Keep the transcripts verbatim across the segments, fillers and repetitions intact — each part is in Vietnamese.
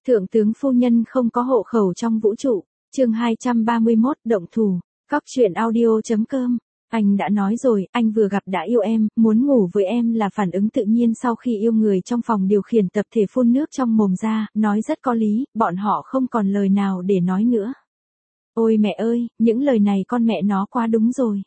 Thượng tướng phu nhân không có hộ khẩu trong vũ trụ. Chương hai trăm ba mươi mốt, động thủ. Cóc truyện audio.com. Anh đã nói rồi, anh vừa gặp đã yêu em, muốn ngủ với em là phản ứng tự nhiên sau khi yêu người trong phòng điều khiển tập thể phun nước trong mồm ra, nói rất có lý, bọn họ không còn lời nào để nói nữa. Ôi mẹ ơi, những lời này con mẹ nó quá đúng rồi.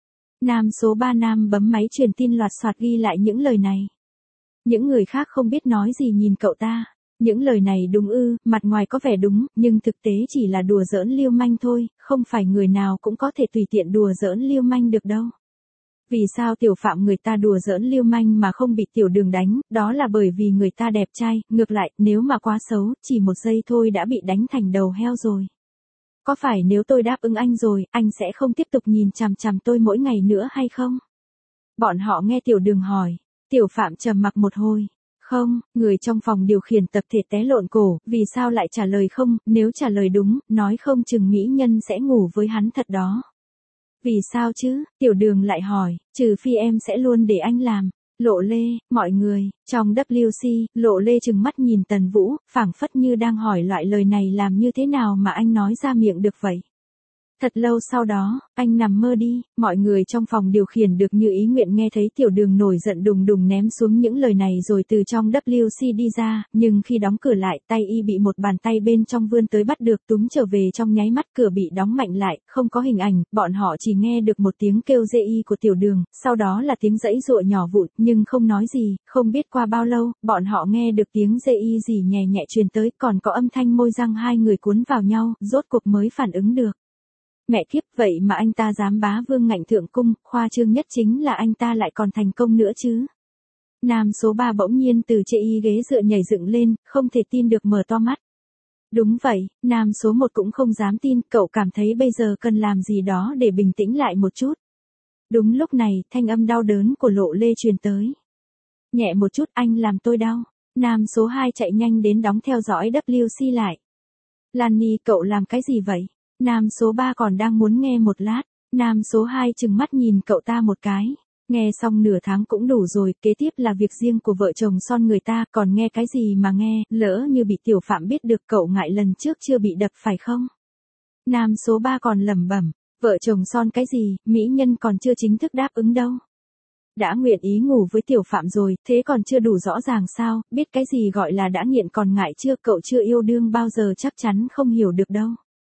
Nam số ba Nam bấm máy truyền tin loạt soạt ghi lại những lời này. Những người khác không biết nói gì nhìn cậu ta. Những lời này đúng ư, mặt ngoài có vẻ đúng, nhưng thực tế chỉ là đùa giỡn lưu manh thôi, không phải người nào cũng có thể tùy tiện đùa giỡn lưu manh được đâu. Vì sao tiểu phạm người ta đùa giỡn lưu manh mà không bị tiểu đường đánh, đó là bởi vì người ta đẹp trai, ngược lại, nếu mà quá xấu, chỉ một giây thôi đã bị đánh thành đầu heo rồi. Có phải nếu tôi đáp ứng anh rồi, anh sẽ không tiếp tục nhìn chằm chằm tôi mỗi ngày nữa hay không? Bọn họ nghe tiểu đường hỏi, tiểu phạm trầm mặc một hồi. Không, người trong phòng điều khiển tập thể té lộn cổ, vì sao lại trả lời không, nếu trả lời đúng, nói không chừng mỹ nhân sẽ ngủ với hắn thật đó. Vì sao chứ, tiểu đường lại hỏi, trừ phi em sẽ luôn để anh làm. Lộ Lê, mọi người, trong W C, Lộ Lê trừng mắt nhìn Tần Vũ, phảng phất như đang hỏi loại lời này làm như thế nào mà anh nói ra miệng được vậy. Thật lâu sau đó, anh nằm mơ đi, mọi người trong phòng điều khiển được như ý nguyện nghe thấy tiểu đường nổi giận đùng đùng ném xuống những lời này rồi từ trong W C đi ra, nhưng khi đóng cửa lại, tay y bị một bàn tay bên trong vươn tới bắt được túm trở về trong nháy mắt, cửa bị đóng mạnh lại, không có hình ảnh, bọn họ chỉ nghe được một tiếng kêu dê y của tiểu đường, sau đó là tiếng giãy giụa nhỏ vụn, nhưng không nói gì, không biết qua bao lâu, bọn họ nghe được tiếng dê y gì nhẹ nhẹ truyền tới, còn có âm thanh môi răng hai người cuốn vào nhau, rốt cuộc mới phản ứng được. Mẹ kiếp, vậy mà anh ta dám bá vương ngạnh thượng cung, khoa trương nhất chính là anh ta lại còn thành công nữa chứ. Nam số ba bỗng nhiên từ chệ y ghế dựa nhảy dựng lên, không thể tin được mở to mắt. Đúng vậy, nam số một cũng không dám tin, cậu cảm thấy bây giờ cần làm gì đó để bình tĩnh lại một chút. Đúng lúc này, thanh âm đau đớn của Lộ Lê truyền tới. Nhẹ một chút, anh làm tôi đau. Nam số hai chạy nhanh đến đóng theo dõi W C lại. Lan Ni, cậu làm cái gì vậy? Nam số ba còn đang muốn nghe một lát, nam số hai trừng mắt nhìn cậu ta một cái, nghe xong nửa tháng cũng đủ rồi, kế tiếp là việc riêng của vợ chồng son người ta, còn nghe cái gì mà nghe, lỡ như bị tiểu phạm biết được cậu ngại lần trước chưa bị đập phải không? Nam số ba còn lẩm bẩm, vợ chồng son cái gì, mỹ nhân còn chưa chính thức đáp ứng đâu. Đã nguyện ý ngủ với tiểu phạm rồi, thế còn chưa đủ rõ ràng sao, biết cái gì gọi là đã nghiện còn ngại chưa, cậu chưa yêu đương bao giờ chắc chắn không hiểu được đâu.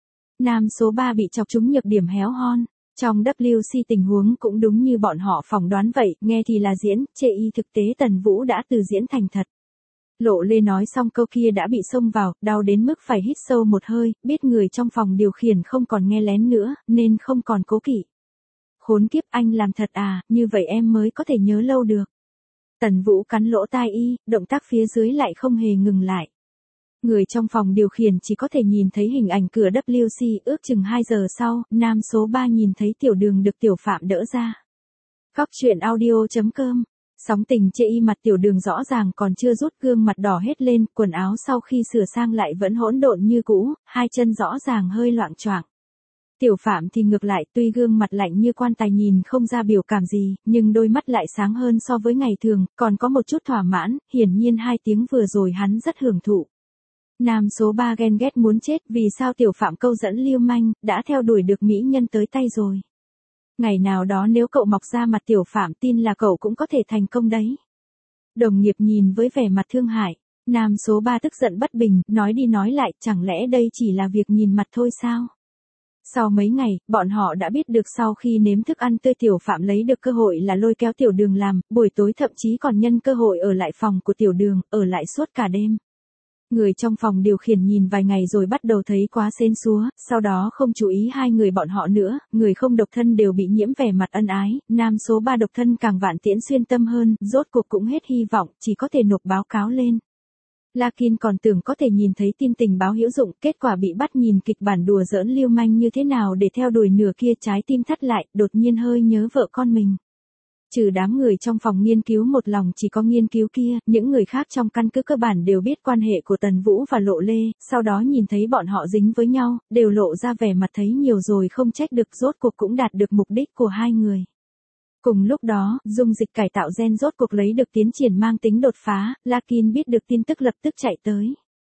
Nam số ba bị chọc trúng nhược điểm héo hon. Trong W C tình huống cũng đúng như bọn họ phỏng đoán vậy, nghe thì là diễn, chê y thực tế Tần Vũ đã từ diễn thành thật. Lộ Lê nói xong câu kia đã bị xông vào, đau đến mức phải hít sâu một hơi, biết người trong phòng điều khiển không còn nghe lén nữa, nên không còn cố kỵ. Khốn kiếp, anh làm thật à, như vậy em mới có thể nhớ lâu được. Tần Vũ cắn lỗ tai y, động tác phía dưới lại không hề ngừng lại. Người trong phòng điều khiển chỉ có thể nhìn thấy hình ảnh cửa W C, ước chừng hai giờ sau, nam số ba nhìn thấy tiểu đường được tiểu phạm đỡ ra. Cóc truyện audio.com. Sóng tình chê y mặt tiểu đường rõ ràng còn chưa rút, gương mặt đỏ hết lên, quần áo sau khi sửa sang lại vẫn hỗn độn như cũ, hai chân rõ ràng hơi loạng choạng. Tiểu phạm thì ngược lại, tuy gương mặt lạnh như quan tài nhìn không ra biểu cảm gì, nhưng đôi mắt lại sáng hơn so với ngày thường, còn có một chút thỏa mãn, hiển nhiên hai tiếng vừa rồi hắn rất hưởng thụ. Nam số ba ghen ghét muốn chết, vì sao tiểu phạm câu dẫn lưu manh, đã theo đuổi được mỹ nhân tới tay rồi. Ngày nào đó nếu cậu mọc ra mặt tiểu phạm tin là cậu cũng có thể thành công đấy. Đồng nghiệp nhìn với vẻ mặt thương hại, nam số ba tức giận bất bình, nói đi nói lại, chẳng lẽ đây chỉ là việc nhìn mặt thôi sao? Sau mấy ngày, bọn họ đã biết được sau khi nếm thức ăn tươi tiểu phạm lấy được cơ hội là lôi kéo tiểu đường làm, buổi tối thậm chí còn nhân cơ hội ở lại phòng của tiểu đường, ở lại suốt cả đêm. Người trong phòng điều khiển nhìn vài ngày rồi bắt đầu thấy quá sến súa, sau đó không chú ý hai người bọn họ nữa, người không độc thân đều bị nhiễm vẻ mặt ân ái, nam số ba độc thân càng vạn tiễn xuyên tâm hơn, rốt cuộc cũng hết hy vọng, chỉ có thể nộp báo cáo lên. Lakin còn tưởng có thể nhìn thấy tin tình báo hữu dụng, kết quả bị bắt nhìn kịch bản đùa giỡn lưu manh như thế nào để theo đuổi nửa kia, trái tim thắt lại, đột nhiên hơi nhớ vợ con mình. Trừ đám người trong phòng nghiên cứu một lòng chỉ có nghiên cứu kia, những người khác trong căn cứ cơ bản đều biết quan hệ của Tần Vũ và Lộ Lê, sau đó nhìn thấy bọn họ dính với nhau, đều lộ ra vẻ mặt thấy nhiều rồi không trách được, rốt cuộc cũng đạt được mục đích của hai người. Cùng lúc đó, dung dịch cải tạo gen rốt cuộc lấy được tiến triển mang tính đột phá, Lakin biết được tin tức lập tức chạy tới.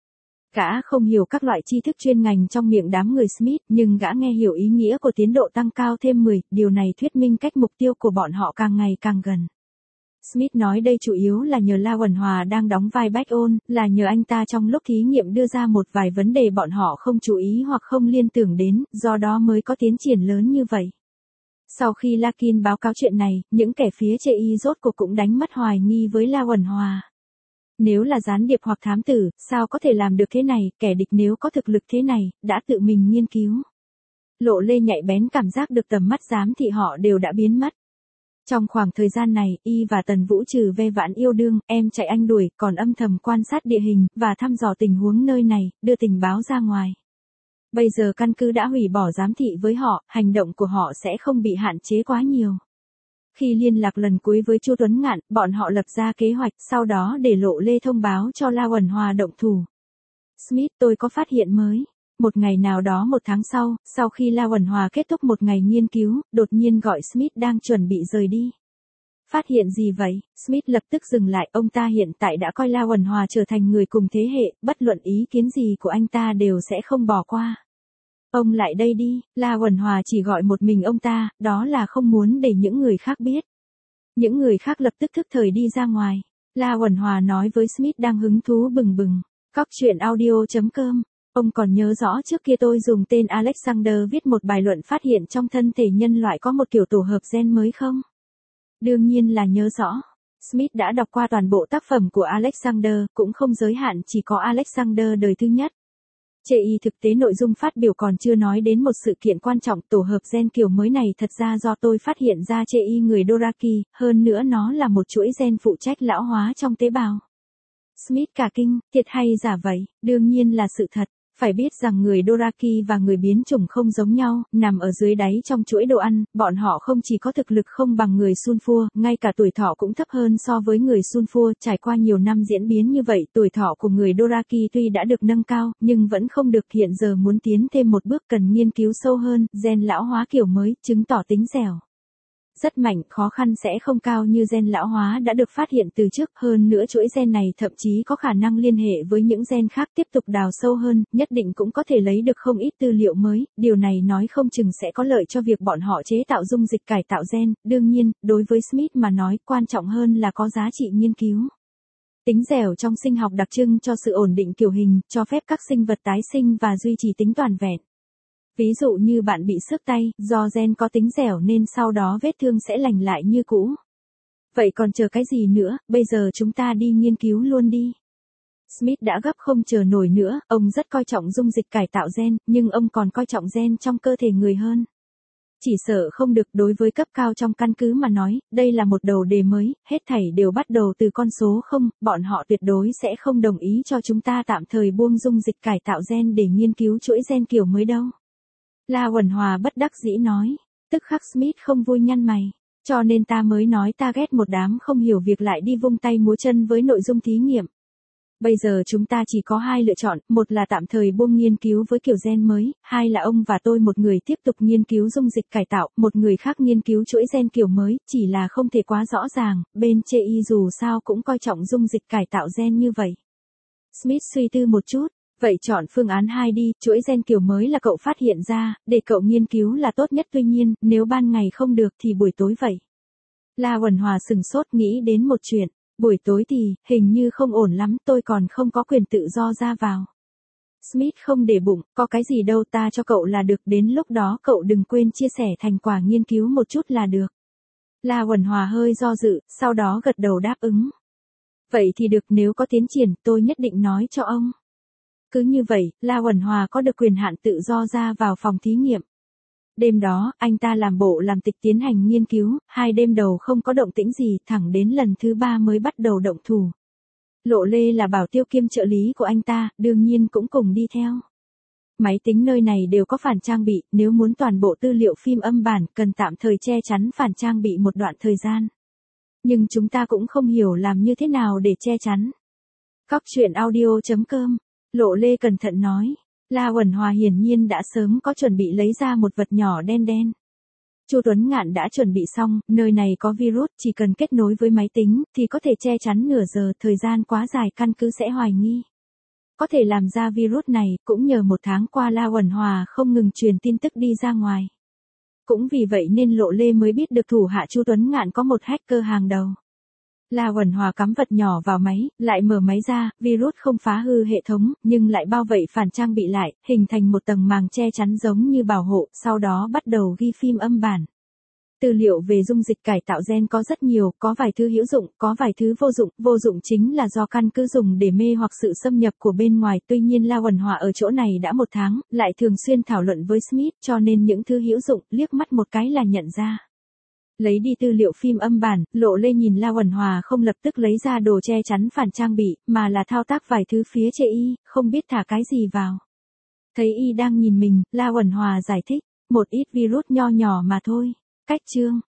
Gã không hiểu các loại tri thức chuyên ngành trong miệng đám người Smith, nhưng gã nghe hiểu ý nghĩa của tiến độ tăng cao thêm mười, điều này thuyết minh cách mục tiêu của bọn họ càng ngày càng gần. Smith nói đây chủ yếu là nhờ La Uẩn Hòa đang đóng vai Baek-ôn, là nhờ anh ta trong lúc thí nghiệm đưa ra một vài vấn đề bọn họ không chú ý hoặc không liên tưởng đến, do đó mới có tiến triển lớn như vậy. Sau khi Larkin báo cáo chuyện này, những kẻ phía chê y rốt cuộc cũng đánh mất hoài nghi với La Uẩn Hòa. Nếu là gián điệp hoặc thám tử, sao có thể làm được thế này, kẻ địch nếu có thực lực thế này, đã tự mình nghiên cứu. Lộ Lê nhạy bén cảm giác được tầm mắt giám thị họ đều đã biến mất. Trong khoảng thời gian này, y và Tần Vũ trừ ve vãn yêu đương, em chạy anh đuổi, còn âm thầm quan sát địa hình, và thăm dò tình huống nơi này, đưa tình báo ra ngoài. Bây giờ căn cứ đã hủy bỏ giám thị với họ, hành động của họ sẽ không bị hạn chế quá nhiều. Khi liên lạc lần cuối với Chu Tuấn Ngạn, bọn họ lập ra kế hoạch, sau đó để Lộ Lê thông báo cho La Uẩn Hòa động thủ. Smith, tôi có phát hiện mới. Một ngày nào đó một tháng sau, sau khi La Uẩn Hòa kết thúc một ngày nghiên cứu, đột nhiên gọi Smith đang chuẩn bị rời đi. Phát hiện gì vậy? Smith lập tức dừng lại, ông ta hiện tại đã coi La Uẩn Hòa trở thành người cùng thế hệ, bất luận ý kiến gì của anh ta đều sẽ không bỏ qua. Ông lại đây đi, La Uẩn Hòa chỉ gọi một mình ông ta, đó là không muốn để những người khác biết. Những người khác lập tức thức thời đi ra ngoài. La Uẩn Hòa nói với Smith đang hứng thú bừng bừng. Cóc truyện audio chấm com. Ông còn nhớ rõ trước kia tôi dùng tên Alexander viết một bài luận phát hiện trong thân thể nhân loại có một kiểu tổ hợp gen mới không? Đương nhiên là nhớ rõ. Smith đã đọc qua toàn bộ tác phẩm của Alexander, cũng không giới hạn chỉ có Alexander đời thứ nhất. Chê y thực tế nội dung phát biểu còn chưa nói đến một sự kiện quan trọng, tổ hợp gen kiểu mới này thật ra do tôi phát hiện ra chê y người Doraki, hơn nữa nó là một chuỗi gen phụ trách lão hóa trong tế bào. Smith cả kinh, thiệt hay giả vậy? Đương nhiên là sự thật. Phải biết rằng người Doraki và người biến chủng không giống nhau, nằm ở dưới đáy trong chuỗi đồ ăn, bọn họ không chỉ có thực lực không bằng người Sunfur, ngay cả tuổi thọ cũng thấp hơn so với người Sunfur. Trải qua nhiều năm diễn biến như vậy, tuổi thọ của người Doraki tuy đã được nâng cao, nhưng vẫn không được, hiện giờ muốn tiến thêm một bước cần nghiên cứu sâu hơn, gen lão hóa kiểu mới, chứng tỏ tính dẻo rất mạnh, khó khăn sẽ không cao như gen lão hóa đã được phát hiện từ trước, hơn nữa chuỗi gen này thậm chí có khả năng liên hệ với những gen khác, tiếp tục đào sâu hơn, nhất định cũng có thể lấy được không ít tư liệu mới, điều này nói không chừng sẽ có lợi cho việc bọn họ chế tạo dung dịch cải tạo gen, đương nhiên, đối với Smith mà nói, quan trọng hơn là có giá trị nghiên cứu. Tính dẻo trong sinh học đặc trưng cho sự ổn định kiểu hình, cho phép các sinh vật tái sinh và duy trì tính toàn vẹn. Ví dụ như bạn bị xước tay, do gen có tính dẻo nên sau đó vết thương sẽ lành lại như cũ. Vậy còn chờ cái gì nữa, bây giờ chúng ta đi nghiên cứu luôn đi. Smith đã gấp không chờ nổi nữa, ông rất coi trọng dung dịch cải tạo gen, nhưng ông còn coi trọng gen trong cơ thể người hơn. Chỉ sợ không được, đối với cấp cao trong căn cứ mà nói, đây là một đầu đề mới, hết thảy đều bắt đầu từ con số không, bọn họ tuyệt đối sẽ không đồng ý cho chúng ta tạm thời buông dung dịch cải tạo gen để nghiên cứu chuỗi gen kiểu mới đâu. La Uẩn Hòa bất đắc dĩ nói, tức khắc Smith không vui nhăn mày, cho nên ta mới nói ta ghét một đám không hiểu việc lại đi vung tay múa chân với nội dung thí nghiệm. Bây giờ chúng ta chỉ có hai lựa chọn, một là tạm thời buông nghiên cứu với kiểu gen mới, hai là ông và tôi một người tiếp tục nghiên cứu dung dịch cải tạo, một người khác nghiên cứu chuỗi gen kiểu mới, chỉ là không thể quá rõ ràng, bên chê y dù sao cũng coi trọng dung dịch cải tạo gen như vậy. Smith suy tư một chút. Vậy chọn phương án hai đi, chuỗi gen kiểu mới là cậu phát hiện ra, để cậu nghiên cứu là tốt nhất, tuy nhiên, nếu ban ngày không được thì buổi tối vậy. La Uẩn Hòa sừng sốt nghĩ đến một chuyện, buổi tối thì, hình như không ổn lắm, tôi còn không có quyền tự do ra vào. Smith không để bụng, có cái gì đâu, ta cho cậu là được, đến lúc đó cậu đừng quên chia sẻ thành quả nghiên cứu một chút là được. La Uẩn Hòa hơi do dự, sau đó gật đầu đáp ứng. Vậy thì được, nếu có tiến triển, tôi nhất định nói cho ông. Cứ như vậy, La Uẩn Hòa có được quyền hạn tự do ra vào phòng thí nghiệm. Đêm đó, anh ta làm bộ làm tịch tiến hành nghiên cứu, hai đêm đầu không có động tĩnh gì, thẳng đến lần thứ ba mới bắt đầu động thủ. Lộ Lê là bảo tiêu kiêm trợ lý của anh ta, đương nhiên cũng cùng đi theo. Máy tính nơi này đều có phản trang bị, nếu muốn toàn bộ tư liệu phim âm bản, cần tạm thời che chắn phản trang bị một đoạn thời gian. Nhưng chúng ta cũng không hiểu làm như thế nào để che chắn. Cóc truyện audio chấm com. Lộ Lê cẩn thận nói, La Uẩn Hòa hiển nhiên đã sớm có chuẩn bị lấy ra một vật nhỏ đen đen. Chu Tuấn Ngạn đã chuẩn bị xong, nơi này có virus, chỉ cần kết nối với máy tính, thì có thể che chắn nửa giờ, thời gian quá dài căn cứ sẽ hoài nghi. có thể làm ra virus này, cũng nhờ một tháng qua La Uẩn Hòa không ngừng truyền tin tức đi ra ngoài. Cũng vì vậy nên Lộ Lê mới biết được thủ hạ Chu Tuấn Ngạn có một hacker hàng đầu. La Uẩn Hòa cắm vật nhỏ vào máy, lại mở máy ra, virus không phá hư hệ thống, nhưng lại bao vây phản trang bị lại, hình thành một tầng màng che chắn giống như bảo hộ, sau đó bắt đầu ghi phim âm bản. Tư liệu về dung dịch cải tạo gen có rất nhiều, có vài thứ hữu dụng, có vài thứ vô dụng, vô dụng chính là do căn cứ dùng để mê hoặc sự xâm nhập của bên ngoài, tuy nhiên La Uẩn Hòa ở chỗ này đã một tháng, lại thường xuyên thảo luận với Smith, cho nên những thứ hữu dụng, liếc mắt một cái là nhận ra. Lấy đi tư liệu phim âm bản, Lộ Lê nhìn La Uẩn Hòa không lập tức lấy ra đồ che chắn phản trang bị, mà là thao tác vài thứ phía trên y, không biết thả cái gì vào. Thấy y đang nhìn mình, La Uẩn Hòa giải thích, một ít virus nho nhỏ mà thôi. Cách chương